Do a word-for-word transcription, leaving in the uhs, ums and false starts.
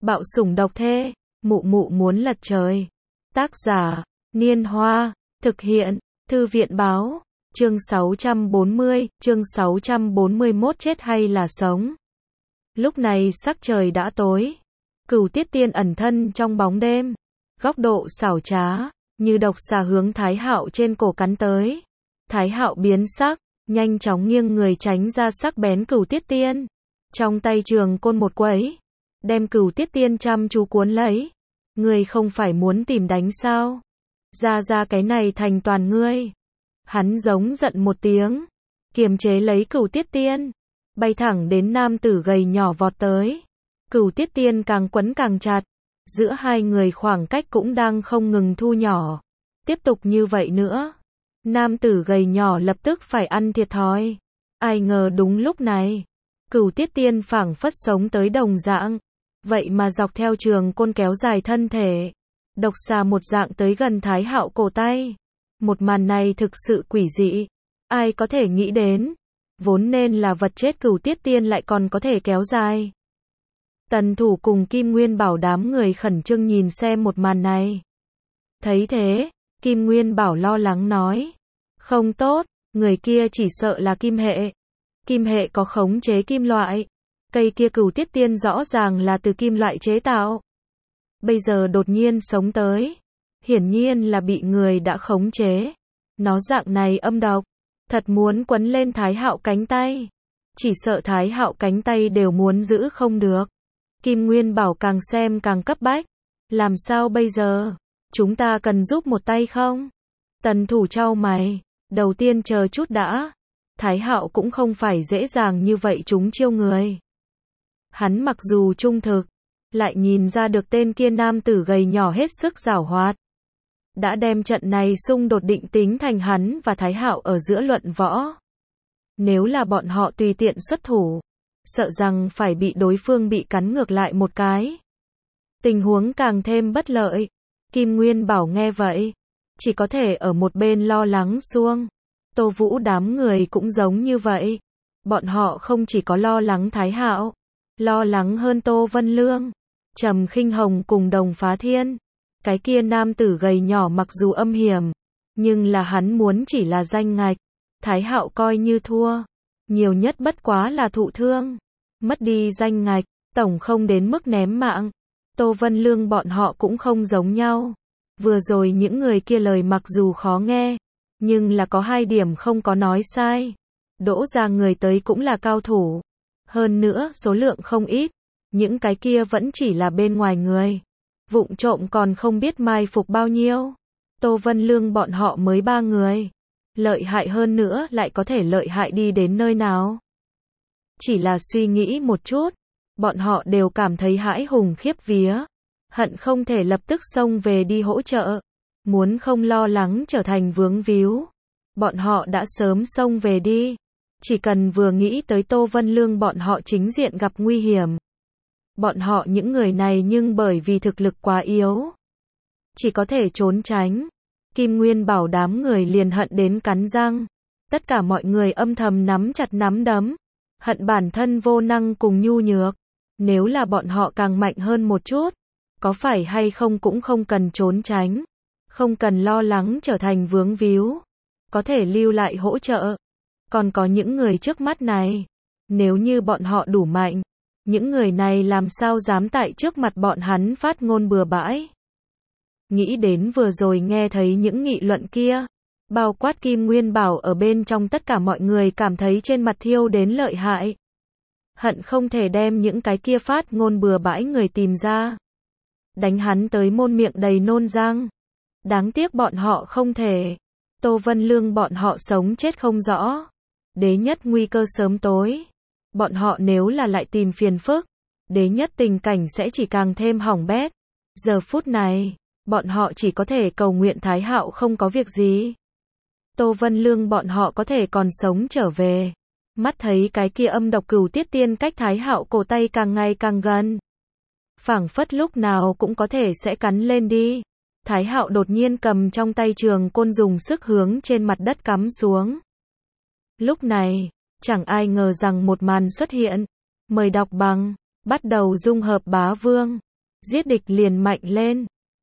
Bạo sủng độc thê, mụ mụ muốn lật trời. Tác giả, Niên Hoa, thực hiện, Thư viện báo, chương sáu trăm bốn mươi, chương sáu trăm bốn mươi mốt chết hay là sống. Lúc này sắc trời đã tối, Cửu Tiết Tiên ẩn thân trong bóng đêm, góc độ xảo trá, như độc xà hướng Thái Hạo trên cổ cắn tới. Thái Hạo biến sắc, nhanh chóng nghiêng người tránh ra sắc bén Cửu Tiết Tiên. Trong tay trường côn một quấy, đem Cửu Tiết Tiên chăm chú cuốn lấy. Ngươi không phải muốn tìm đánh sao? Ra ra cái này thành toàn ngươi. Hắn giống giận một tiếng, kiềm chế lấy Cửu Tiết Tiên, bay thẳng đến nam tử gầy nhỏ vọt tới. Cửu Tiết Tiên càng quấn càng chặt, giữa hai người khoảng cách cũng đang không ngừng thu nhỏ. Tiếp tục như vậy nữa, nam tử gầy nhỏ lập tức phải ăn thiệt thòi. Ai ngờ đúng lúc này, Cửu Tiết Tiên phảng phất sống tới đồng dạng, vậy mà dọc theo trường côn kéo dài thân thể, độc xà một dạng tới gần Thái Hạo cổ tay. Một màn này thực sự quỷ dị, ai có thể nghĩ đến, vốn nên là vật chết Cửu Tiết Tiên lại còn có thể kéo dài. Tần Thủ cùng Kim Nguyên Bảo đám người khẩn trương nhìn xem một màn này. Thấy thế, Kim Nguyên Bảo lo lắng nói, không tốt, người kia chỉ sợ là kim hệ. Kim hệ có khống chế kim loại, cây kia Cửu Tiết Tiên rõ ràng là từ kim loại chế tạo. Bây giờ đột nhiên sống tới, hiển nhiên là bị người đã khống chế. Nó dạng này âm độc, thật muốn quấn lên Thái Hạo cánh tay, chỉ sợ Thái Hạo cánh tay đều muốn giữ không được. Kim Nguyên Bảo càng xem càng cấp bách, làm sao bây giờ, chúng ta cần giúp một tay không? Tần Thủ chau mày, đầu tiên chờ chút đã, Thái Hạo cũng không phải dễ dàng như vậy chúng chiêu người. Hắn mặc dù trung thực, lại nhìn ra được tên kia nam tử gầy nhỏ hết sức giảo hoạt. Đã đem trận này xung đột định tính thành hắn và Thái Hạo ở giữa luận võ. Nếu là bọn họ tùy tiện xuất thủ, sợ rằng phải bị đối phương bị cắn ngược lại một cái. Tình huống càng thêm bất lợi. Kim Nguyên Bảo nghe vậy, chỉ có thể ở một bên lo lắng xuông. Tô Vũ đám người cũng giống như vậy. Bọn họ không chỉ có lo lắng Thái Hạo, lo lắng hơn Tô Vân Lương, Trầm Khinh Hồng cùng Đồng Phá Thiên. Cái kia nam tử gầy nhỏ mặc dù âm hiểm, nhưng là hắn muốn chỉ là danh ngạch. Thái Hạo coi như thua, nhiều nhất bất quá là thụ thương, mất đi danh ngạch, tổng không đến mức ném mạng. Tô Vân Lương bọn họ cũng không giống nhau. Vừa rồi những người kia lời mặc dù khó nghe, nhưng là có hai điểm không có nói sai. Đỗ ra người tới cũng là cao thủ, hơn nữa số lượng không ít. Những cái kia vẫn chỉ là bên ngoài người, vụng trộm còn không biết mai phục bao nhiêu. Tô Vân Lương bọn họ mới ba người, lợi hại hơn nữa lại có thể lợi hại đi đến nơi nào? Chỉ là suy nghĩ một chút, bọn họ đều cảm thấy hãi hùng khiếp vía, hận không thể lập tức xông về đi hỗ trợ, muốn không lo lắng trở thành vướng víu. Bọn họ đã sớm xông về đi, chỉ cần vừa nghĩ tới Tô Vân Lương bọn họ chính diện gặp nguy hiểm. Bọn họ những người này nhưng bởi vì thực lực quá yếu, chỉ có thể trốn tránh. Kim Nguyên Bảo đám người liền hận đến cắn răng. Tất cả mọi người âm thầm nắm chặt nắm đấm, hận bản thân vô năng cùng nhu nhược. Nếu là bọn họ càng mạnh hơn một chút, có phải hay không cũng không cần trốn tránh, không cần lo lắng trở thành vướng víu, có thể lưu lại hỗ trợ. Còn có những người trước mắt này, nếu như bọn họ đủ mạnh, những người này làm sao dám tại trước mặt bọn hắn phát ngôn bừa bãi. Nghĩ đến vừa rồi nghe thấy những nghị luận kia, bao quát Kim Nguyên Bảo ở bên trong, tất cả mọi người cảm thấy trên mặt thiêu đến lợi hại. Hận không thể đem những cái kia phát ngôn bừa bãi người tìm ra, đánh hắn tới môn miệng đầy nôn răng. Đáng tiếc bọn họ không thể. Tô Vân Lương bọn họ sống chết không rõ, đế nhất nguy cơ sớm tối. Bọn họ nếu là lại tìm phiền phức, đế nhất tình cảnh sẽ chỉ càng thêm hỏng bét. Giờ phút này, bọn họ chỉ có thể cầu nguyện Thái Hạo không có việc gì, Tô Vân Lương bọn họ có thể còn sống trở về. Mắt thấy cái kia âm độc Cửu Tiết Tiên cách Thái Hạo cổ tay càng ngày càng gần, phảng phất lúc nào cũng có thể sẽ cắn lên đi. Thái Hạo đột nhiên cầm trong tay trường côn dùng sức hướng trên mặt đất cắm xuống. Lúc này, chẳng ai ngờ rằng một màn xuất hiện. Mời đọc bằng, bắt đầu dung hợp bá vương. Giết địch liền mạnh lên.